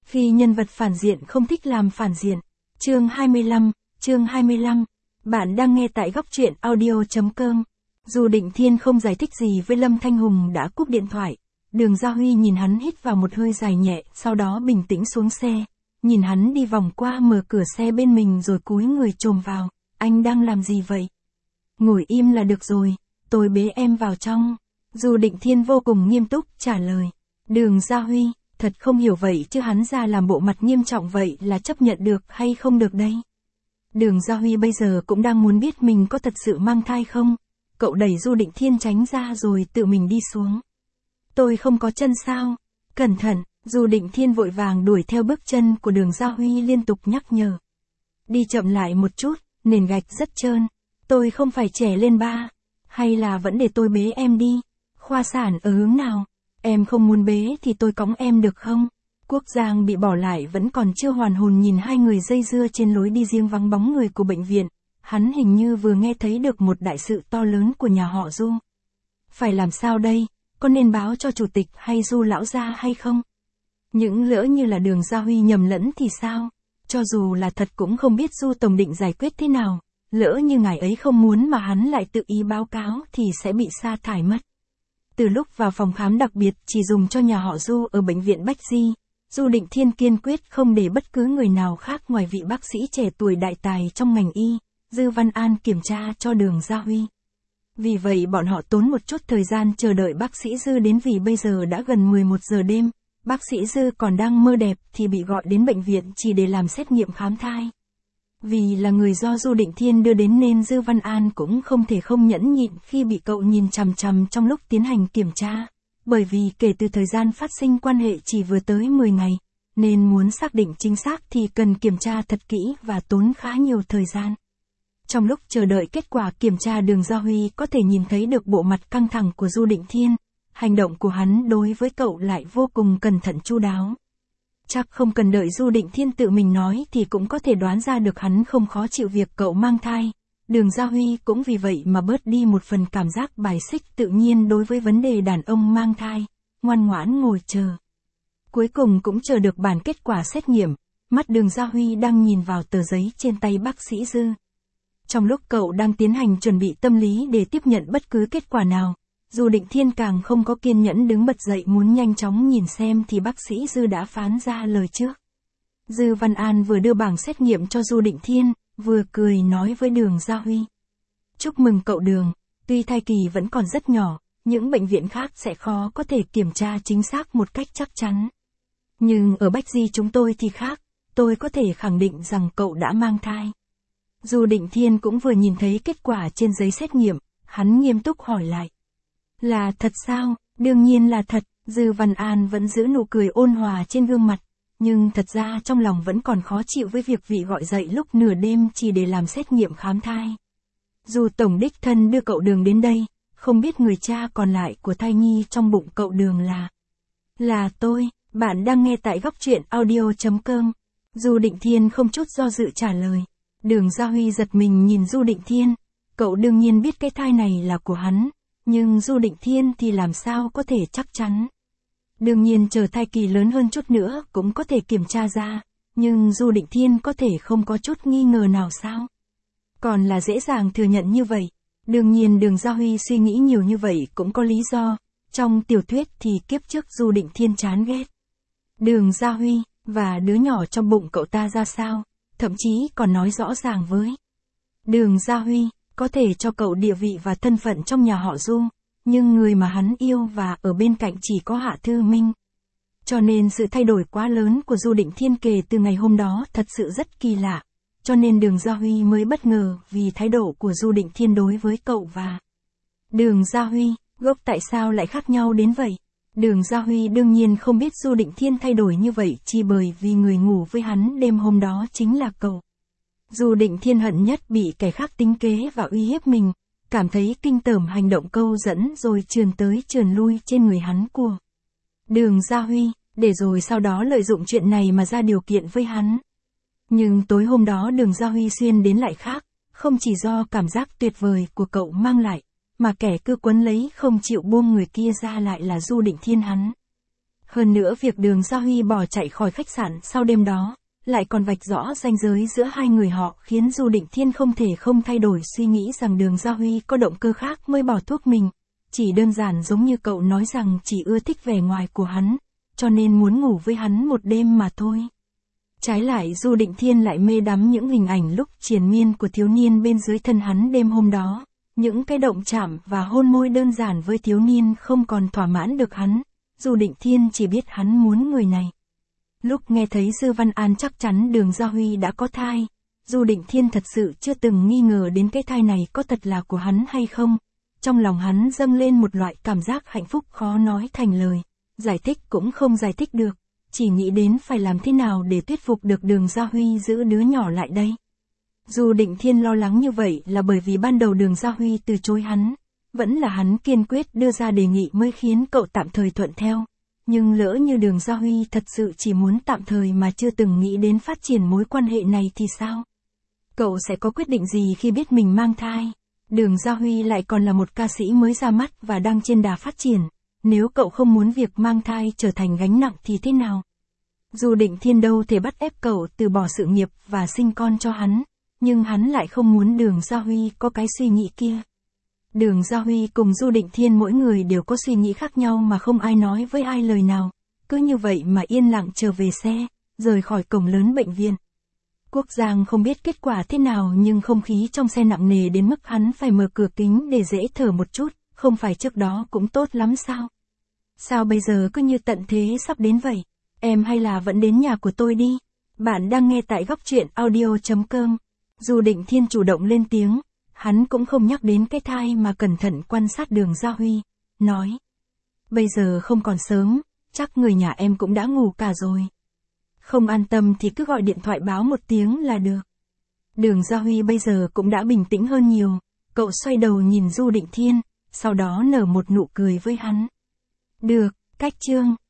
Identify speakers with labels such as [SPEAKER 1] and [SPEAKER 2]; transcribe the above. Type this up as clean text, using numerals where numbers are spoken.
[SPEAKER 1] Khi nhân vật phản diện không thích làm phản diện. Chương 25. Bạn đang nghe tại góc truyện audio.com. Dù Định Thiên không giải thích gì với Lâm Thanh Hùng đã cúp điện thoại. Đường Gia Huy nhìn hắn hít vào một hơi dài nhẹ, sau đó bình tĩnh xuống xe. Nhìn hắn đi vòng qua mở cửa xe bên mình rồi cúi người chồm vào. Anh đang làm gì vậy? Ngồi im là được rồi, tôi bế em vào trong. Dù Định Thiên vô cùng nghiêm túc trả lời. Đường Gia Huy, thật không hiểu vậy chứ hắn ra làm bộ mặt nghiêm trọng vậy là chấp nhận được hay không được đây? Đường Gia Huy bây giờ cũng đang muốn biết mình có thật sự mang thai không? Cậu đẩy Du Định Thiên tránh ra rồi tự mình đi xuống. Tôi không có chân sao? Cẩn thận, Du Định Thiên vội vàng đuổi theo bước chân của Đường Gia Huy liên tục nhắc nhở. Đi chậm lại một chút, nền gạch rất trơn. Tôi không phải trẻ lên ba. Hay là vẫn để tôi bế em đi? Khoa sản ở hướng nào? Em không muốn bế thì tôi cõng em được không? Quốc Giang bị bỏ lại vẫn còn chưa hoàn hồn nhìn hai người dây dưa trên lối đi riêng vắng bóng người của bệnh viện. Hắn hình như vừa nghe thấy được một đại sự to lớn của nhà họ Du. Phải làm sao đây? Có nên báo cho chủ tịch hay Du lão gia hay không? Những lỡ như là Đường Gia Huy nhầm lẫn thì sao? Cho dù là thật cũng không biết Du tổng định giải quyết thế nào. Lỡ như ngài ấy không muốn mà hắn lại tự ý báo cáo thì sẽ bị sa thải mất. Từ lúc vào phòng khám đặc biệt chỉ dùng cho nhà họ Du ở bệnh viện Bách Di, Du Định Thiên kiên quyết không để bất cứ người nào khác ngoài vị bác sĩ trẻ tuổi đại tài trong ngành y, Dư Văn An kiểm tra cho Đường Gia Huy. Vì vậy bọn họ tốn một chút thời gian chờ đợi bác sĩ Dư đến vì bây giờ đã gần 11 giờ đêm, bác sĩ Dư còn đang mơ đẹp thì bị gọi đến bệnh viện chỉ để làm xét nghiệm khám thai. Vì là người do Du Định Thiên đưa đến nên Dư Văn An cũng không thể không nhẫn nhịn khi bị cậu nhìn chằm chằm trong lúc tiến hành kiểm tra. Bởi vì kể từ thời gian phát sinh quan hệ chỉ vừa tới 10 ngày, nên muốn xác định chính xác thì cần kiểm tra thật kỹ và tốn khá nhiều thời gian. Trong lúc chờ đợi kết quả kiểm tra Đường Gia Huy có thể nhìn thấy được bộ mặt căng thẳng của Du Định Thiên. Hành động của hắn đối với cậu lại vô cùng cẩn thận chu đáo. Chắc không cần đợi Du Định Thiên tự mình nói thì cũng có thể đoán ra được hắn không khó chịu việc cậu mang thai. Đường Gia Huy cũng vì vậy mà bớt đi một phần cảm giác bài xích tự nhiên đối với vấn đề đàn ông mang thai, ngoan ngoãn ngồi chờ. Cuối cùng cũng chờ được bản kết quả xét nghiệm, mắt Đường Gia Huy đang nhìn vào tờ giấy trên tay bác sĩ Dư. Trong lúc cậu đang tiến hành chuẩn bị tâm lý để tiếp nhận bất cứ kết quả nào, Du Định Thiên càng không có kiên nhẫn đứng bật dậy muốn nhanh chóng nhìn xem thì bác sĩ Dư đã phán ra lời trước. Dư Văn An vừa đưa bảng xét nghiệm cho Du Định Thiên, vừa cười nói với Đường Gia Huy. Chúc mừng cậu Đường, tuy thai kỳ vẫn còn rất nhỏ, những bệnh viện khác sẽ khó có thể kiểm tra chính xác một cách chắc chắn. Nhưng ở Bách Di chúng tôi thì khác, tôi có thể khẳng định rằng cậu đã mang thai. Du Định Thiên cũng vừa nhìn thấy kết quả trên giấy xét nghiệm, hắn nghiêm túc hỏi lại. Là thật sao? Đương nhiên là thật, Dư Văn An vẫn giữ nụ cười ôn hòa trên gương mặt. Nhưng thật ra trong lòng vẫn còn khó chịu với việc vị gọi dậy lúc nửa đêm chỉ để làm xét nghiệm khám thai. Dù tổng đích thân đưa cậu Đường đến đây, không biết người cha còn lại của thai nhi trong bụng cậu Đường là tôi. Bạn đang nghe tại góc truyện audio.com. Du Định Thiên không chút do dự trả lời. Đường Gia Huy giật mình nhìn Du Định Thiên. Cậu đương nhiên biết cái thai này là của hắn, nhưng Du Định Thiên thì làm sao có thể chắc chắn. Đương nhiên chờ thai kỳ lớn hơn chút nữa cũng có thể kiểm tra ra, nhưng Du Định Thiên có thể không có chút nghi ngờ nào sao? Còn là dễ dàng thừa nhận như vậy. Đương nhiên Đường Gia Huy suy nghĩ nhiều như vậy cũng có lý do, trong tiểu thuyết thì kiếp trước Du Định Thiên chán ghét Đường Gia Huy, và đứa nhỏ trong bụng cậu ta ra sao, thậm chí còn nói rõ ràng với Đường Gia Huy, có thể cho cậu địa vị và thân phận trong nhà họ Du. Nhưng người mà hắn yêu và ở bên cạnh chỉ có Hạ Thư Minh. Cho nên sự thay đổi quá lớn của Du Định Thiên kể từ ngày hôm đó thật sự rất kỳ lạ. Cho nên Đường Gia Huy mới bất ngờ vì thái độ của Du Định Thiên đối với cậu và Đường Gia Huy, gốc tại sao lại khác nhau đến vậy? Đường Gia Huy đương nhiên không biết Du Định Thiên thay đổi như vậy chỉ bởi vì người ngủ với hắn đêm hôm đó chính là cậu. Du Định Thiên hận nhất bị kẻ khác tính kế và uy hiếp mình. Cảm thấy kinh tởm hành động câu dẫn rồi trườn tới trườn lui trên người hắn của Đường Gia Huy, để rồi sau đó lợi dụng chuyện này mà ra điều kiện với hắn. Nhưng tối hôm đó Đường Gia Huy xuyên đến lại khác, không chỉ do cảm giác tuyệt vời của cậu mang lại, mà kẻ cứ quấn lấy không chịu buông người kia ra lại là Du Định Thiên hắn. Hơn nữa việc Đường Gia Huy bỏ chạy khỏi khách sạn sau đêm đó, lại còn vạch rõ ranh giới giữa hai người họ khiến Du Định Thiên không thể không thay đổi suy nghĩ rằng Đường Gia Huy có động cơ khác mới bỏ thuốc mình. Chỉ đơn giản giống như cậu nói rằng chỉ ưa thích vẻ ngoài của hắn, cho nên muốn ngủ với hắn một đêm mà thôi. Trái lại Du Định Thiên lại mê đắm những hình ảnh lúc triền miên của thiếu niên bên dưới thân hắn đêm hôm đó. Những cái động chạm và hôn môi đơn giản với thiếu niên không còn thỏa mãn được hắn. Du Định Thiên chỉ biết hắn muốn người này. Lúc nghe thấy Dư Văn An chắc chắn Đường Gia Huy đã có thai, Du Định Thiên thật sự chưa từng nghi ngờ đến cái thai này có thật là của hắn hay không. Trong lòng hắn dâng lên một loại cảm giác hạnh phúc khó nói thành lời, giải thích cũng không giải thích được, chỉ nghĩ đến phải làm thế nào để thuyết phục được Đường Gia Huy giữ đứa nhỏ lại đây. Du Định Thiên lo lắng như vậy là bởi vì ban đầu Đường Gia Huy từ chối hắn, vẫn là hắn kiên quyết đưa ra đề nghị mới khiến cậu tạm thời thuận theo. Nhưng lỡ như Đường Gia Huy thật sự chỉ muốn tạm thời mà chưa từng nghĩ đến phát triển mối quan hệ này thì sao? Cậu sẽ có quyết định gì khi biết mình mang thai? Đường Gia Huy lại còn là một ca sĩ mới ra mắt và đang trên đà phát triển. Nếu cậu không muốn việc mang thai trở thành gánh nặng thì thế nào? Du Định Thiên đâu thể bắt ép cậu từ bỏ sự nghiệp và sinh con cho hắn, nhưng hắn lại không muốn Đường Gia Huy có cái suy nghĩ kia. Đường Gia Huy cùng Du Định Thiên mỗi người đều có suy nghĩ khác nhau mà không ai nói với ai lời nào. Cứ như vậy mà yên lặng trở về xe, rời khỏi cổng lớn bệnh viện. Quốc Giang không biết kết quả thế nào nhưng không khí trong xe nặng nề đến mức hắn phải mở cửa kính để dễ thở một chút, không phải trước đó cũng tốt lắm sao? Sao bây giờ cứ như tận thế sắp đến vậy? Em hay là vẫn đến nhà của tôi đi? Bạn đang nghe tại góc truyện audio.com. Du Định Thiên chủ động lên tiếng, hắn cũng không nhắc đến cái thai mà cẩn thận quan sát Đường Gia Huy, nói. Bây giờ không còn sớm, chắc người nhà em cũng đã ngủ cả rồi. Không an tâm thì cứ gọi điện thoại báo một tiếng là được. Đường Gia Huy bây giờ cũng đã bình tĩnh hơn nhiều, cậu xoay đầu nhìn Du Định Thiên, sau đó nở một nụ cười với hắn. Được, cách chương.